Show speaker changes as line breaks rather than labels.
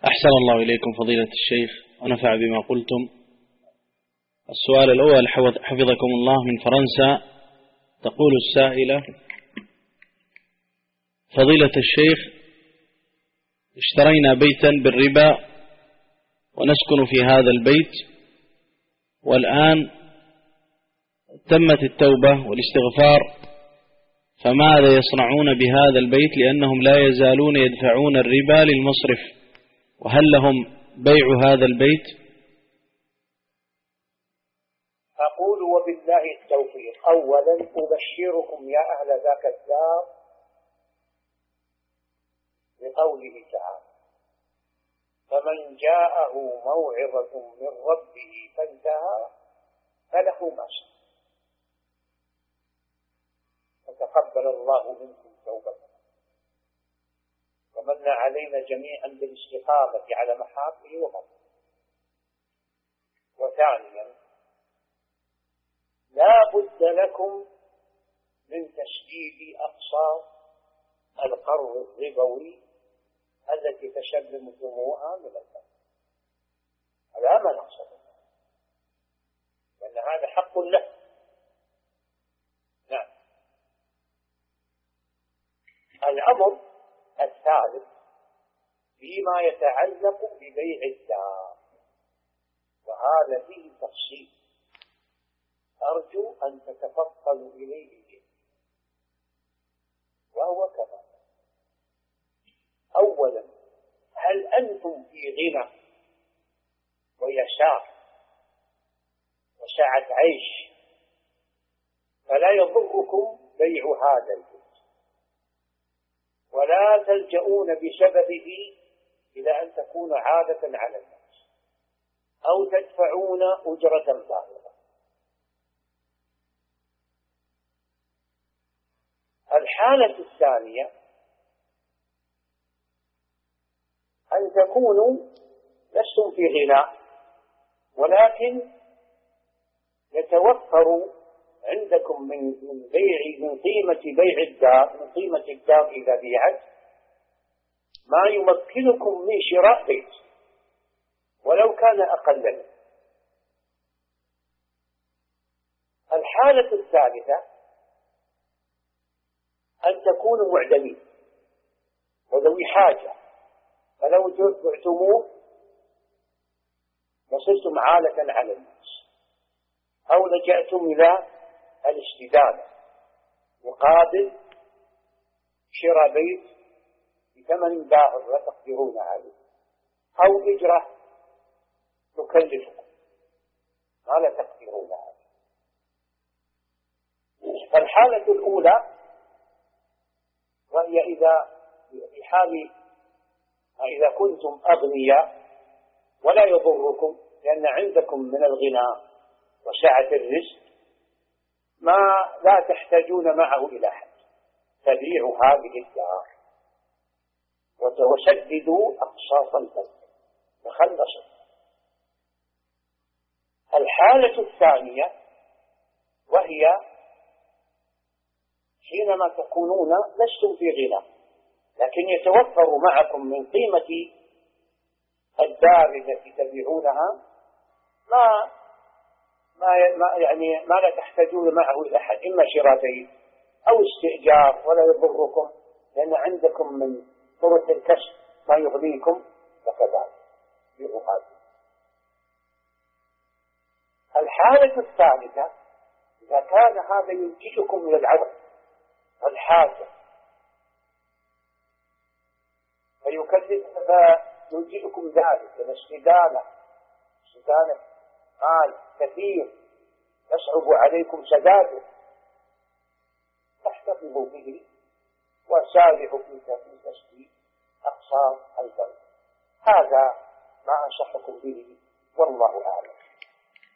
أحسن الله إليكم فضيلة الشيخ ونفع بما قلتم. السؤال الأول حفظكم الله من فرنسا. تقول السائلة: فضيلة الشيخ، اشترينا بيتا بالربا ونسكن في هذا البيت، والآن تمت التوبة والاستغفار، فماذا يصنعون بهذا البيت لأنهم لا يزالون يدفعون الربا للمصرف، وهل لهم بيع هذا البيت؟
أقول وبالله التوفيق. أولا أبشركم يا أهل ذاك الدار بقوله تعالى: فمن جاءه موعظة من ربه فانتهى فله ما شاء، فتقبل الله منكم توبته ومن علينا جميعا بالاستقامة على محابه ومرضه. وثانيا، لا بد لكم من تسديد أقساط القرض الربوي التي تشلمتموها من البنك. هذا ما نقصد، لأن هذا حق له. نعم. الأمر الثالث فيما يتعلق ببيع الدار، وهذا فيه تفصيل أرجو أن تتفضلوا إليه، وهو كذا: أولا، هل أنتم في غنى ويسار وسعة عيش فلا يضركم بيع هذا البيت، ولا تلجؤون بسببه إلى أن تكون عادة على الناس أو تدفعون أجرة بالغة؟ الحالة الثانية أن تكونوا لستم في غنى، ولكن يتوفر عندكم من قيمة بيع الدار، من قيمة الدار إذا بيعت، ما يمكنكم من شراء بيت ولو كان أقل منه. الحالة الثالثة أن تكونوا معدمين وذوي حاجة، فلو بعتموه وصرتم عالة على الناس، أو لجأتم إلى الاستدانة مقابل شراء بيت بثمن باهظ لا تقدرون عليه، أو إجرة تكلفكم ما لا تقدرون عليه. فالحالة الأولى وهي إذا كنتم أغنياء ولا يضركم، لأن عندكم من الغنى وسعة الرزق ما لا تحتاجون معه إلى حد، تبيعوا هذه الدار وسددوا أقساط البنك تخلصوا. الحالة الثانية وهي حينما تكونون لستم في غنى، لكن يتوفر معكم من قيمة الدار التي تبيعونها ما لا تحتاجون معه إلى أحد، إما شراء بيت أو استئجار ولا يضركم، لأن عندكم من طرق الكسب ما يغنيكم، فكذلك بغاية. الحالة الثالثة إذا كان هذا ينتجكم من العدم والحاجة فيجئكم ذلك الاستدانة مال كثير يصعب عليكم سداده، فاحتفظوا به وسارعوا في تسديد أقساط البنك. هذا ما أنصحكم به، والله أعلم.